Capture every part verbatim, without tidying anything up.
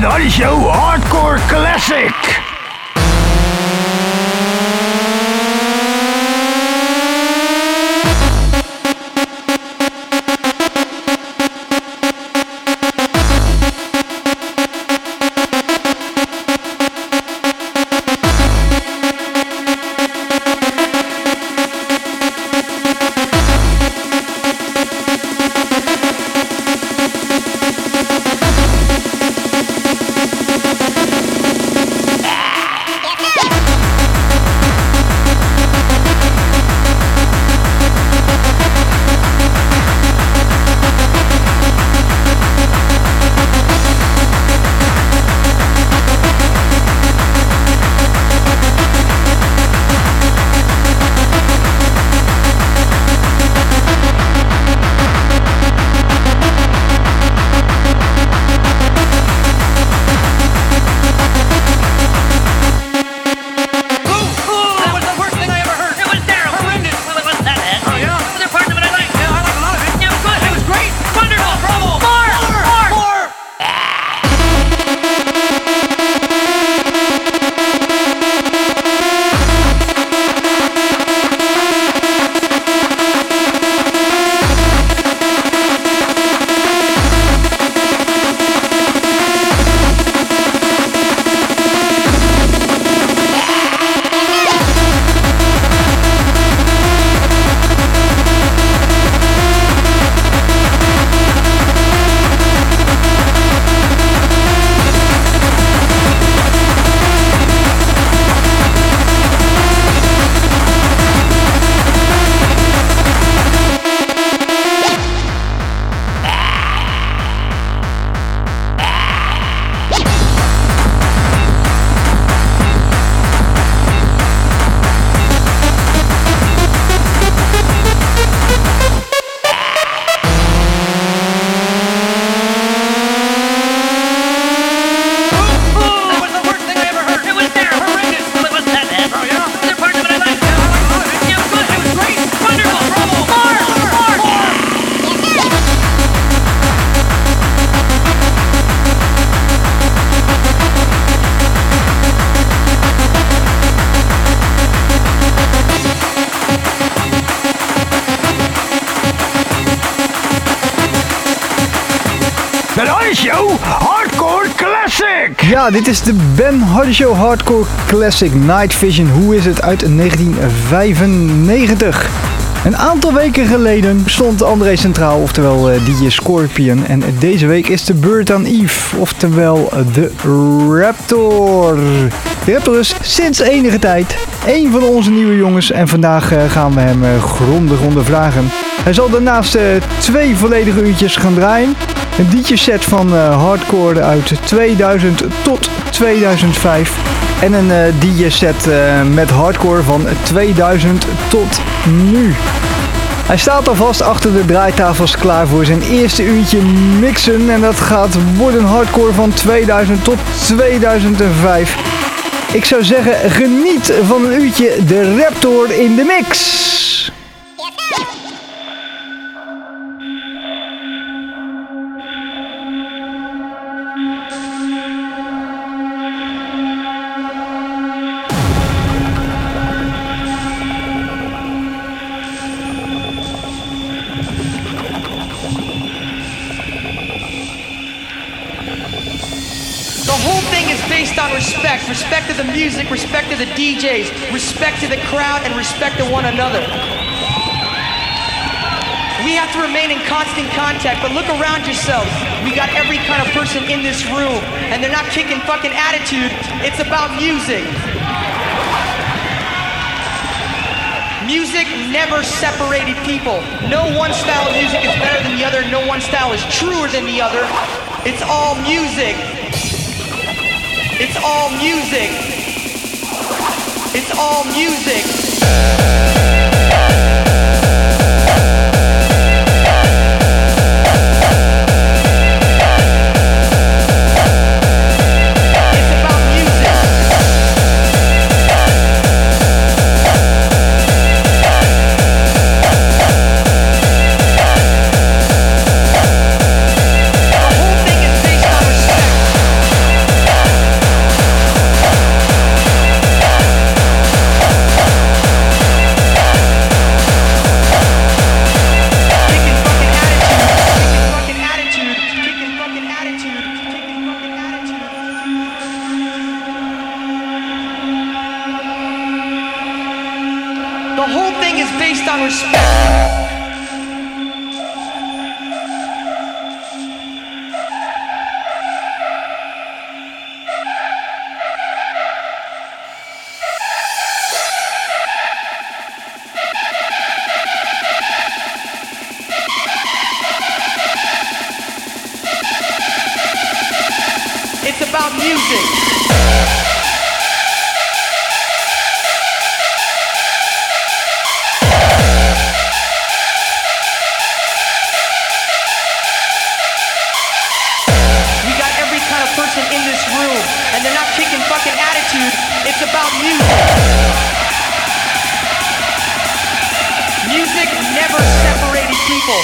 Hardy Show Hardcore Classic. Show Hardcore Classic. Ja, dit is de Ben Hardy Show Hardcore Classic Night Vision. Hoe is het uit negentien vijfennegentig? Een aantal weken geleden stond André centraal, oftewel uh, D J Scorpion. En deze week is de beurt aan Yves, oftewel uh, de Raptor. De Raptor is sinds enige tijd een van onze nieuwe jongens. En vandaag uh, gaan we hem uh, grondig ondervragen. Hij zal daarnaast uh, twee volledige uurtjes gaan draaien. Een D J-set van uh, hardcore uit tweeduizend tot tweeduizend vijf. En een uh, D J-set uh, met hardcore van tweeduizend tot nu. Hij staat alvast achter de draaitafels klaar voor zijn eerste uurtje mixen. En dat gaat worden hardcore van tweeduizend tot tweeduizend vijf. Ik zou zeggen, geniet van een uurtje de Raptor in de mix. Respect, respect to the music, respect to the D Js, respect to the crowd, and respect to one another. We have to remain in constant contact, but look around yourselves. We got every kind of person in this room, and they're not kicking fucking attitude. It's about music. Music never separated people. No one style of music is better than the other. No one style is truer than the other. It's all music. It's all music. It's all music. The whole thing is based on respect. It's about music. We got every kind of person in this room, and they're not kicking fucking attitude. It's about music. Music never separated people.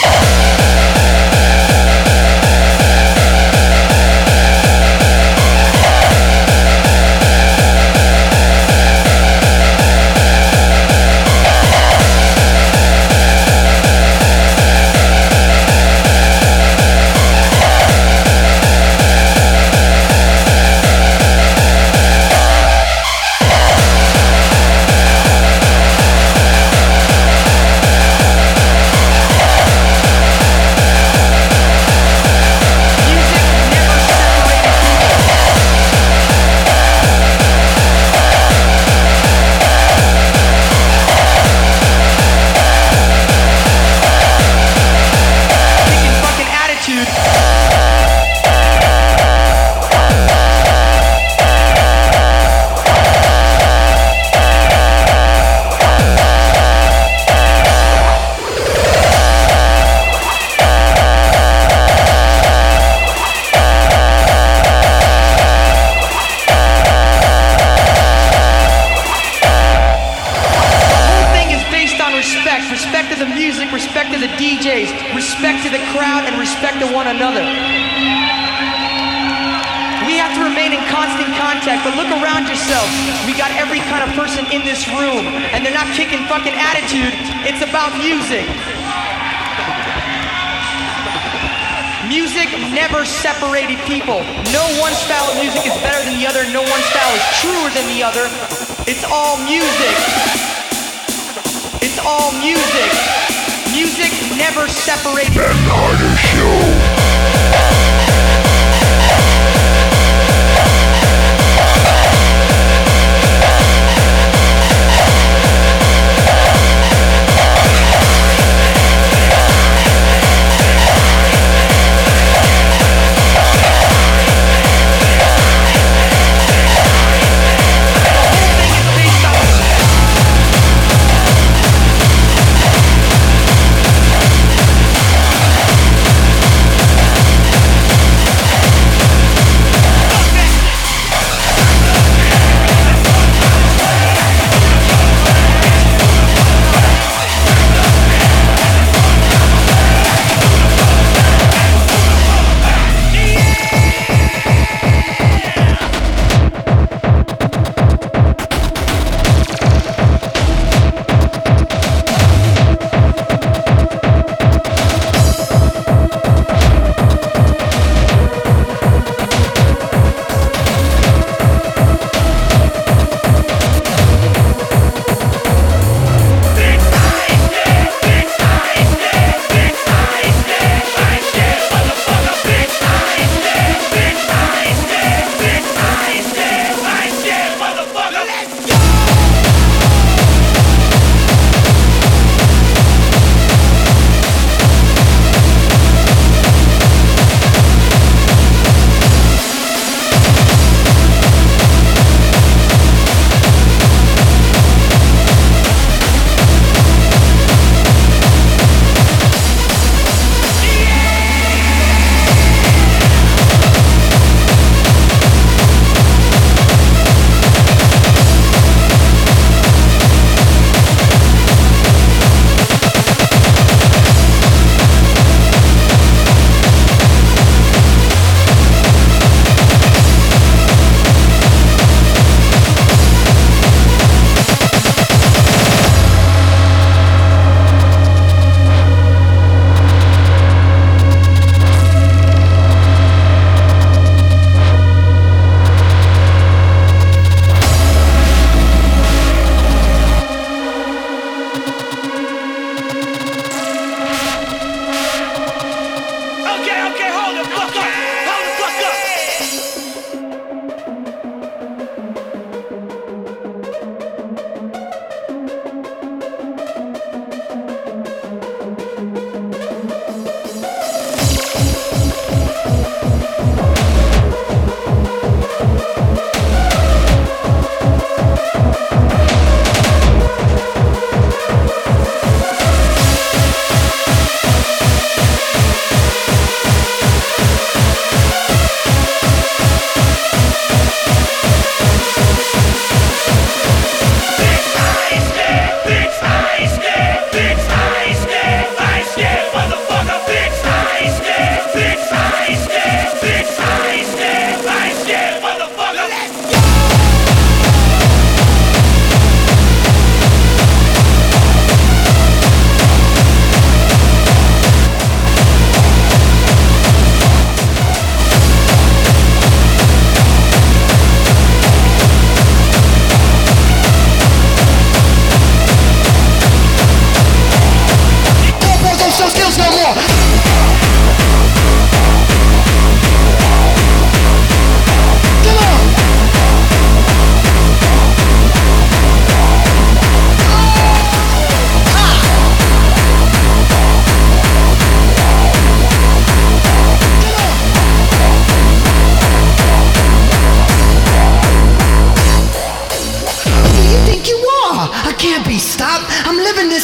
Respect to the music, respect to the D Js, respect to the crowd, and respect to one another. We have to remain in constant contact, but look around yourself. We got every kind of person in this room, and they're not kicking fucking attitude. It's about music. Music never separated people. No one style of music is better than the other. No one style is truer than the other. It's all music. It's all music. Music never separated. Ben Harder Show.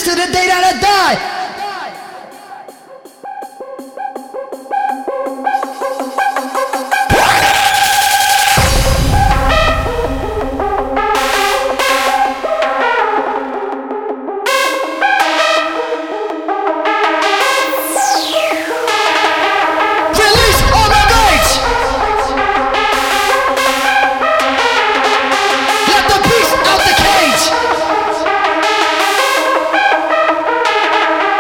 to the day that I die. Let the beast out the cage.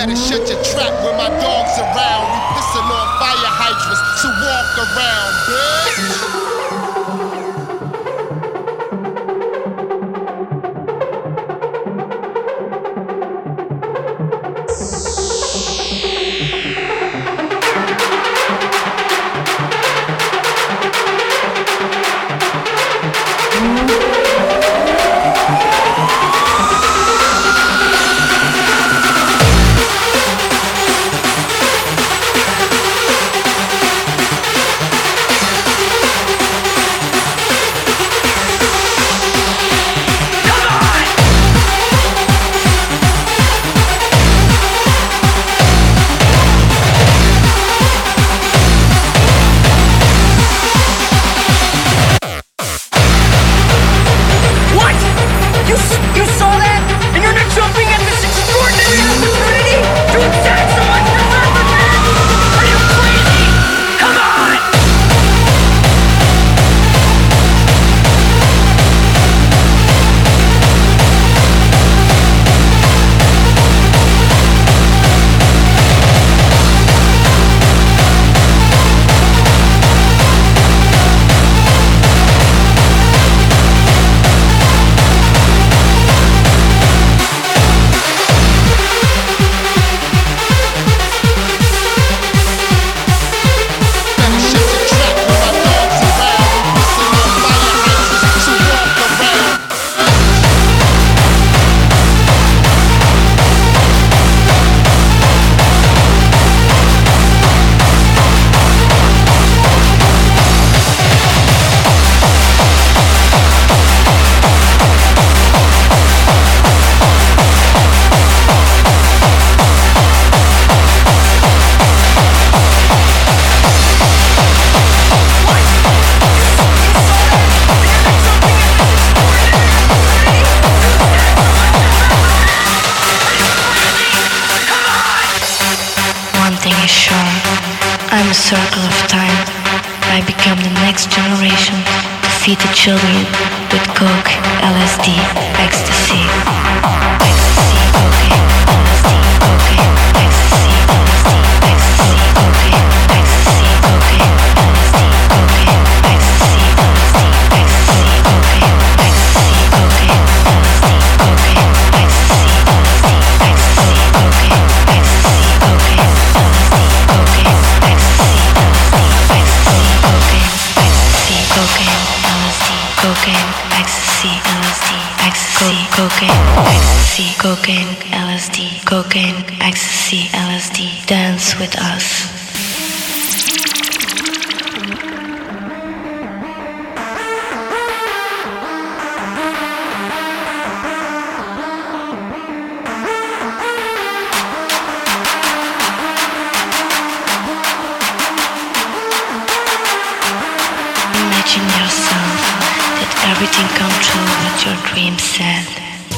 Better shut your trap when my dog's around. We pissing on fire hydrants, so walk around, bitch. Feed the children with coke, L S D, ecstasy, ecstasy, cocaine, L S D, cocaine, ecstasy, L S D, ecstasy, cocaine, ecstasy, cocaine, L S D, cocaine, ecstasy, L S D, ecstasy, cocaine, ecstasy, cocaine, L S D, cocaine, ecstasy, L S D, ecstasy, cocaine, ecstasy, cocaine, L S D, cocaine, ecstasy, L S D, ecstasy, cocaine, ecstasy, cocaine. Cocaine, ecstasy, L S D, ecstasy, cocaine, ecstasy, cocaine, L S D, cocaine, ecstasy, L S D. Dance with us. Imagine yourself that everything come true what your dream said.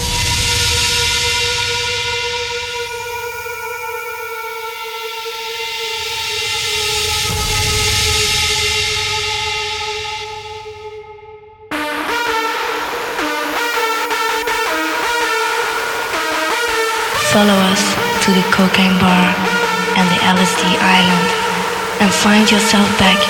Follow us to the cocaine bar and the L S D island and find yourself back.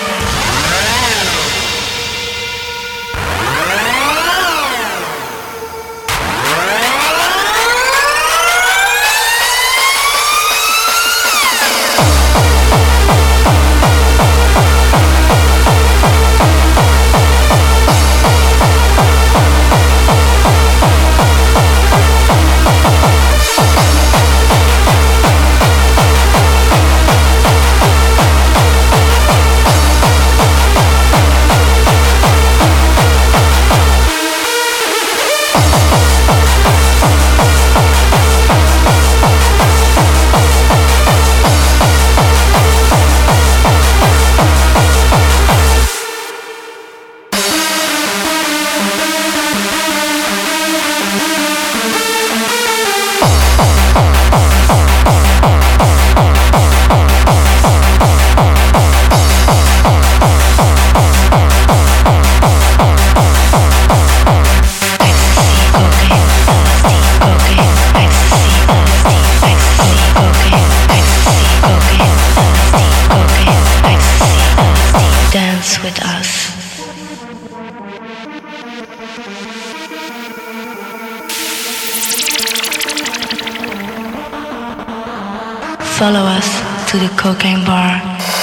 follow us to the cocaine bar.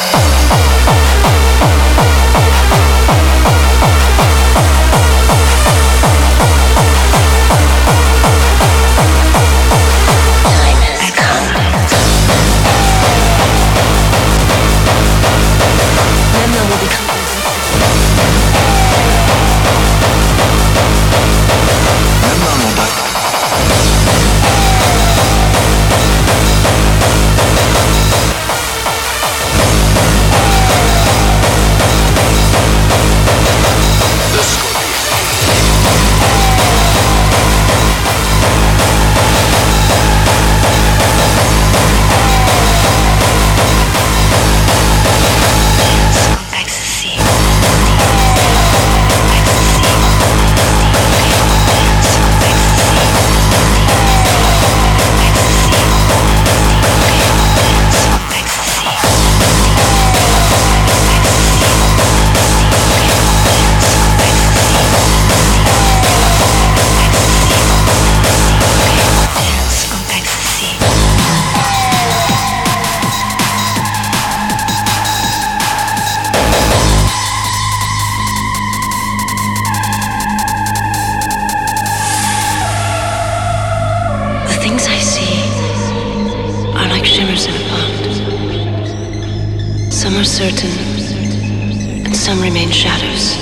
Certain, and some remain shadows.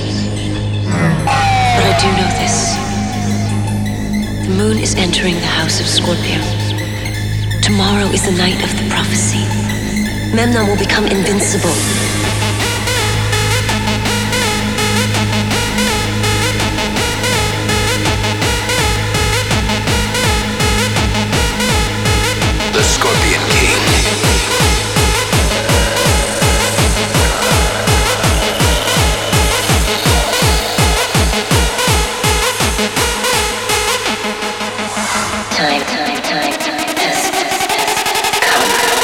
But I do know this. The moon is entering the house of Scorpio. Tomorrow is the night of the prophecy. Memnon will become invincible. The Scorpion King. Time, time, time, time has, has, has come.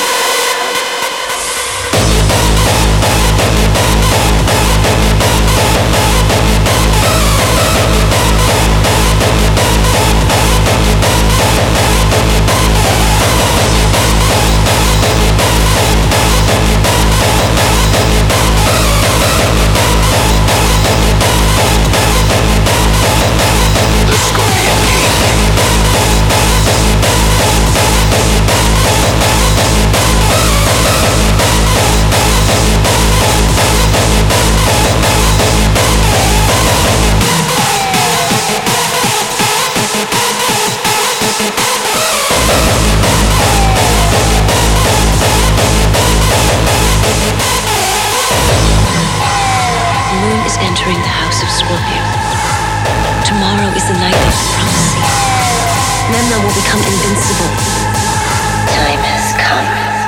Entering the house of Scorpio. Tomorrow is the night of the prophecy. Memnon will become invincible. Time has come.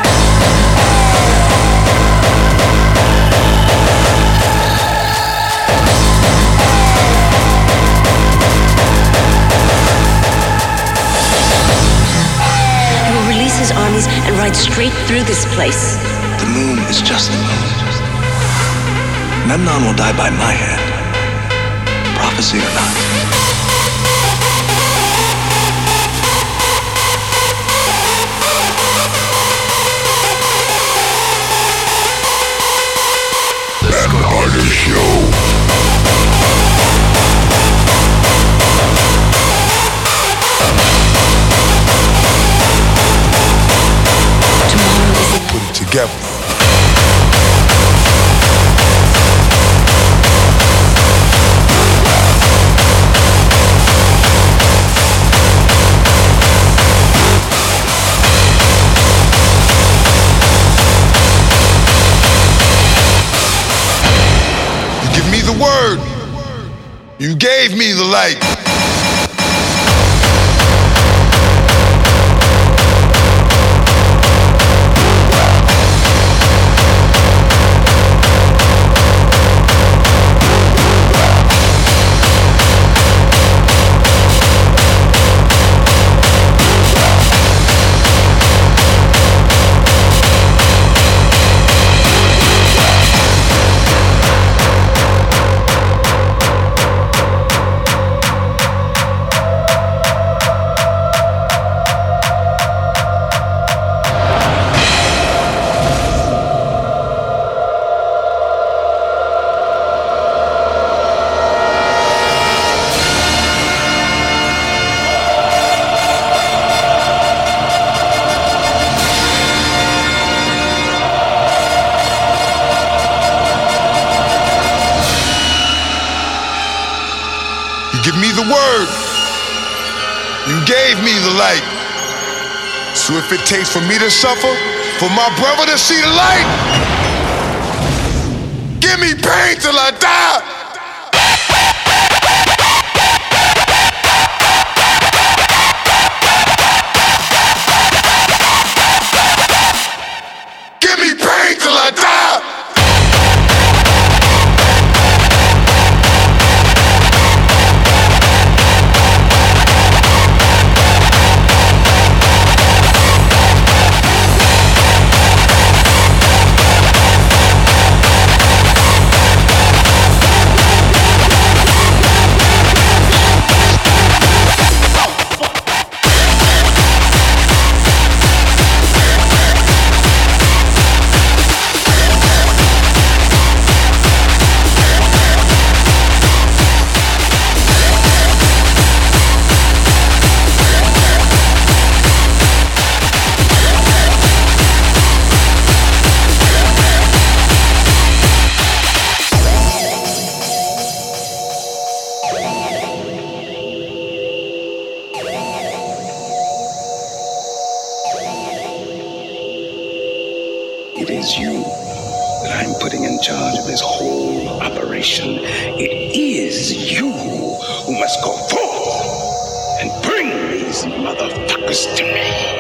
He will release his armies and ride straight through this place. The moon is just the moon. Memnon will die by my hand, prophecy or not. The Scorpion Show. Tomorrow is the Put it together. Word. You gave me the light. word. You gave me the light. So if it takes for me to suffer, for my brother to see the light, give me pain till I die. Give me pain till I die. It is you that I'm putting in charge of this whole operation. It is you who must go forth and bring these motherfuckers to me.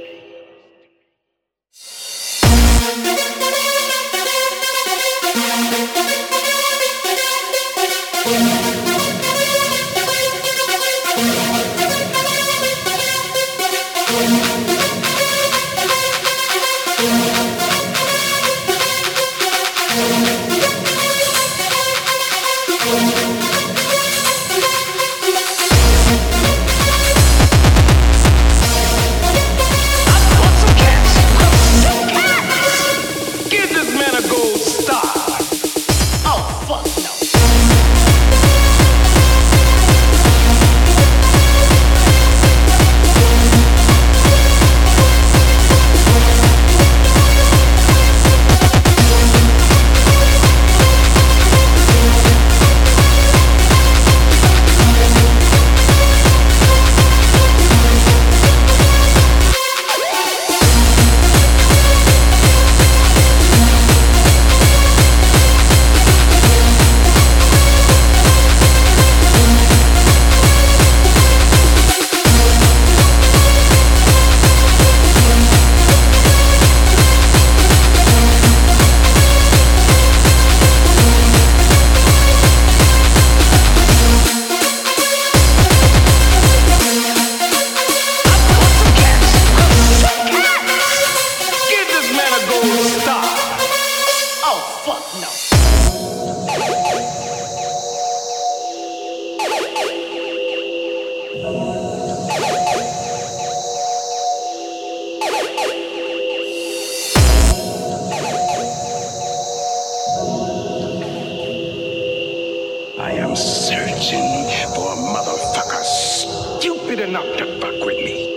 I am searching for a motherfucker stupid enough to fuck with me.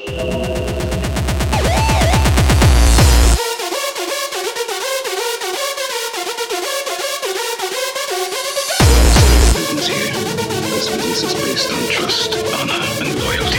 This business is based on trust, honor, and loyalty.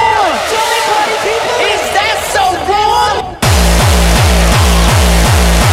Is that so wrong?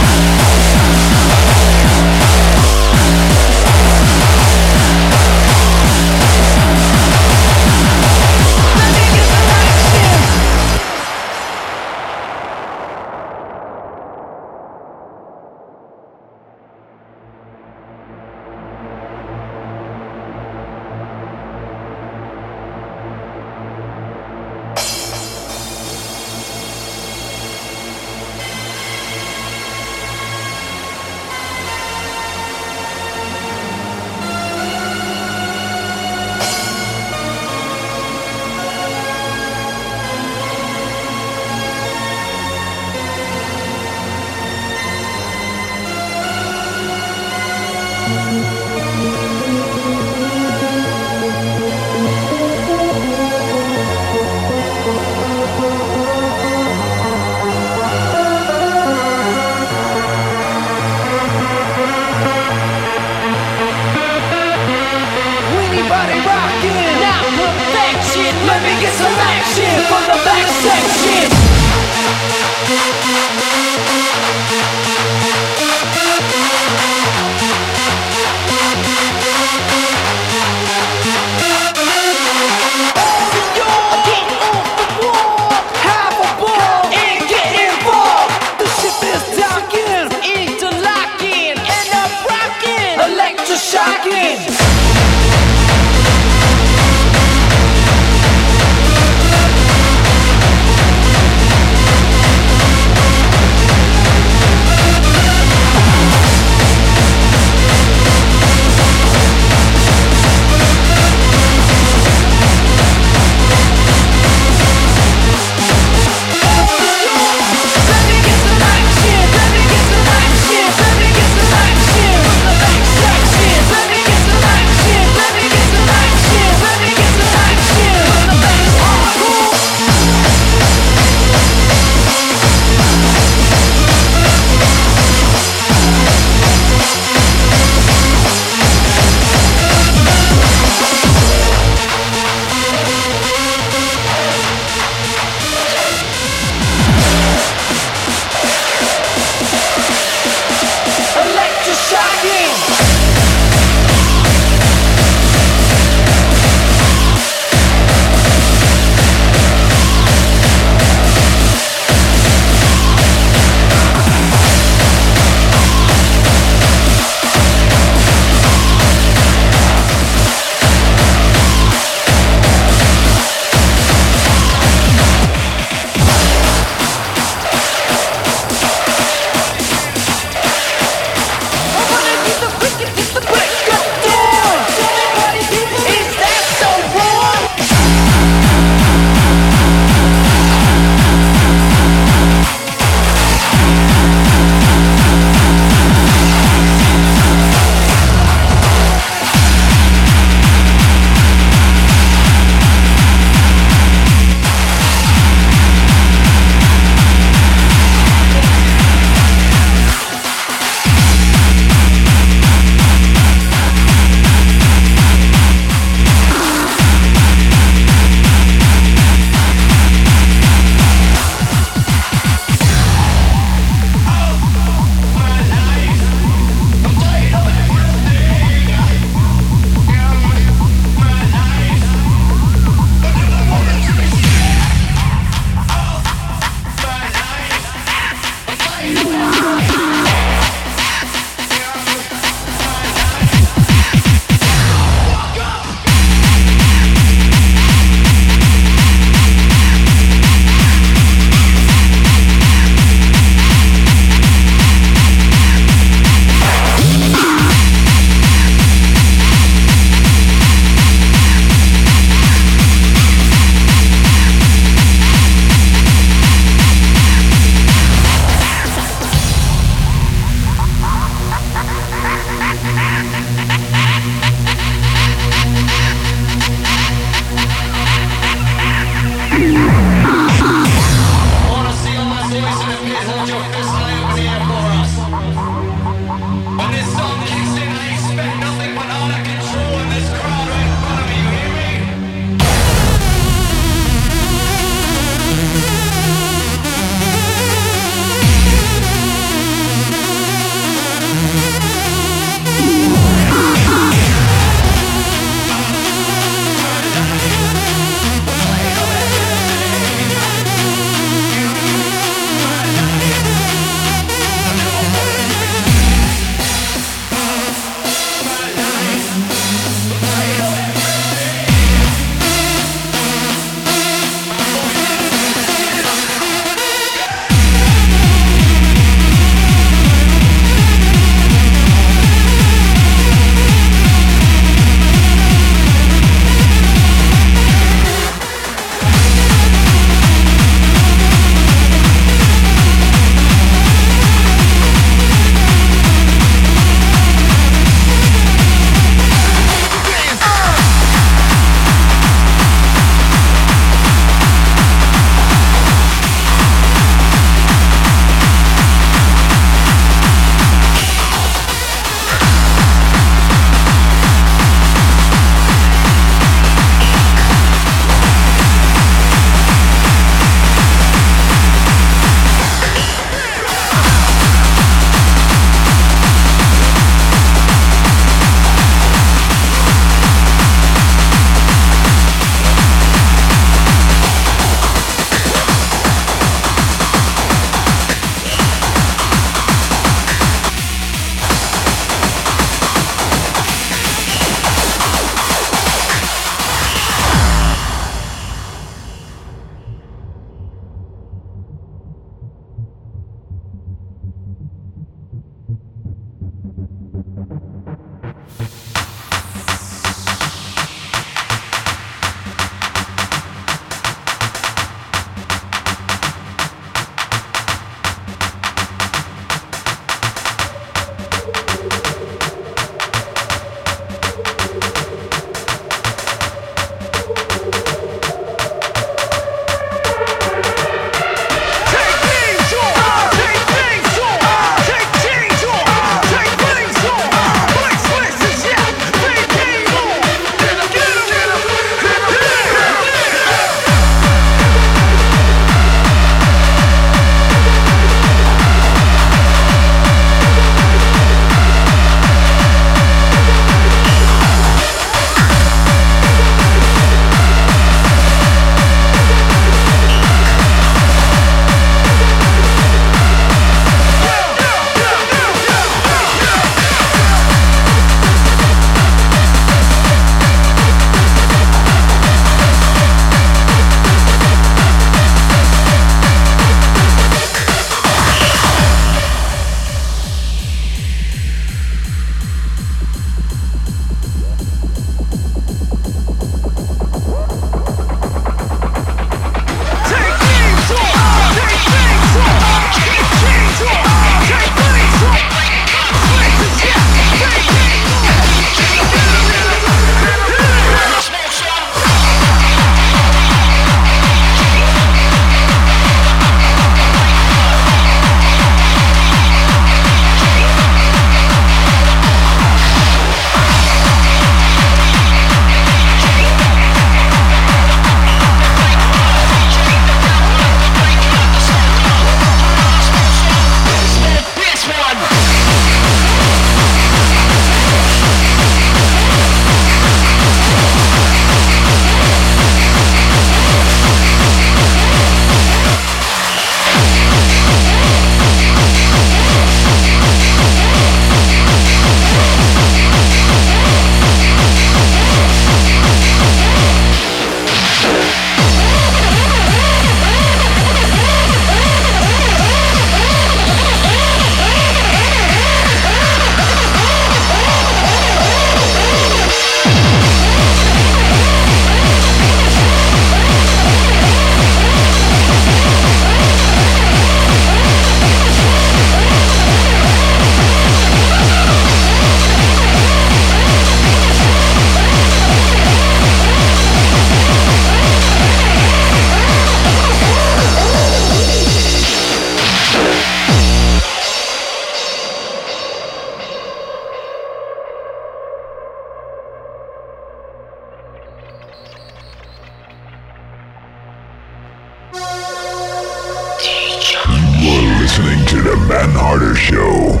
Manharder Show.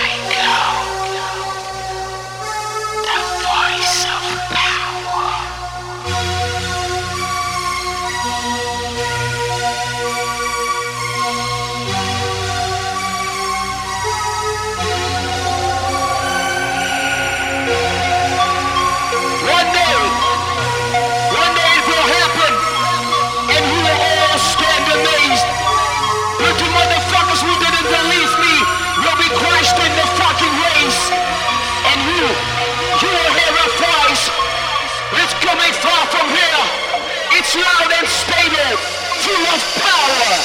It's loud and stable, full of power.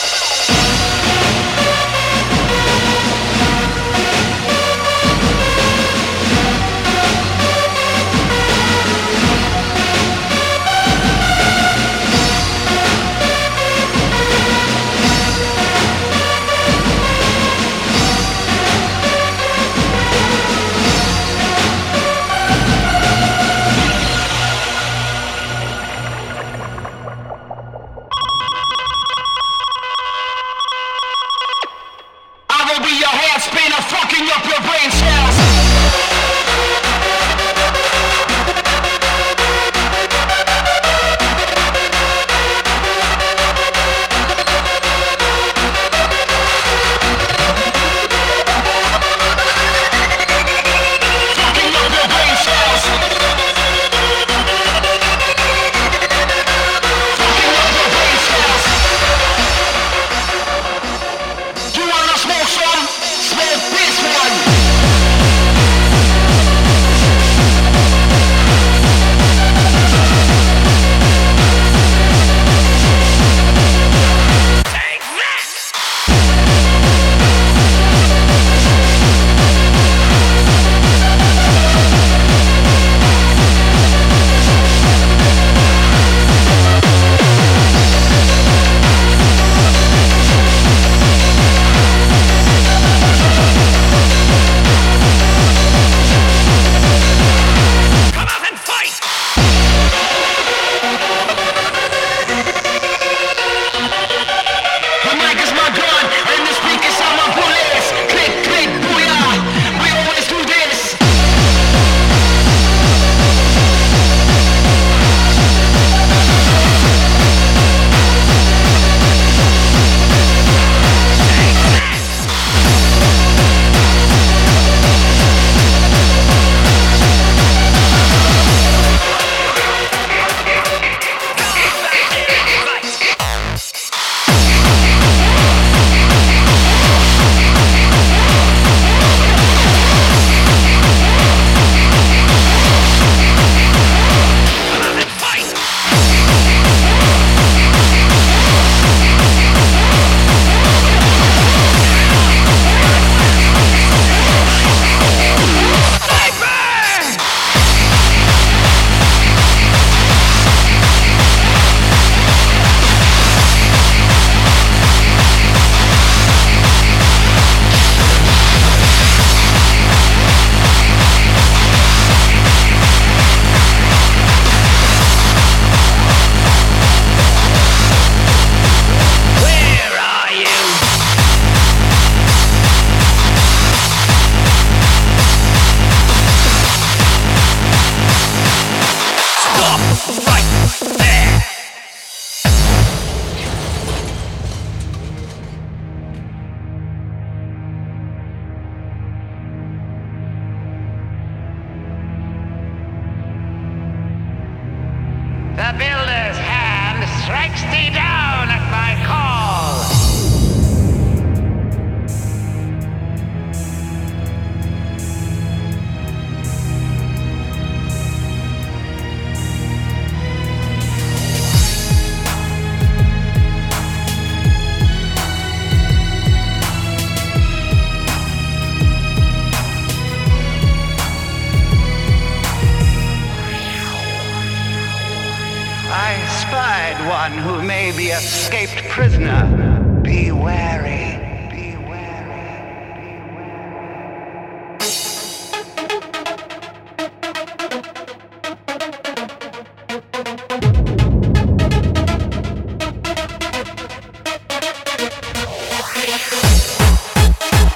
The builder's hand strikes thee down at my call. I spied one who may be escaped prisoner. Be wary. Be wary. Be wary.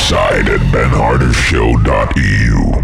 website at ben harder show dot e u.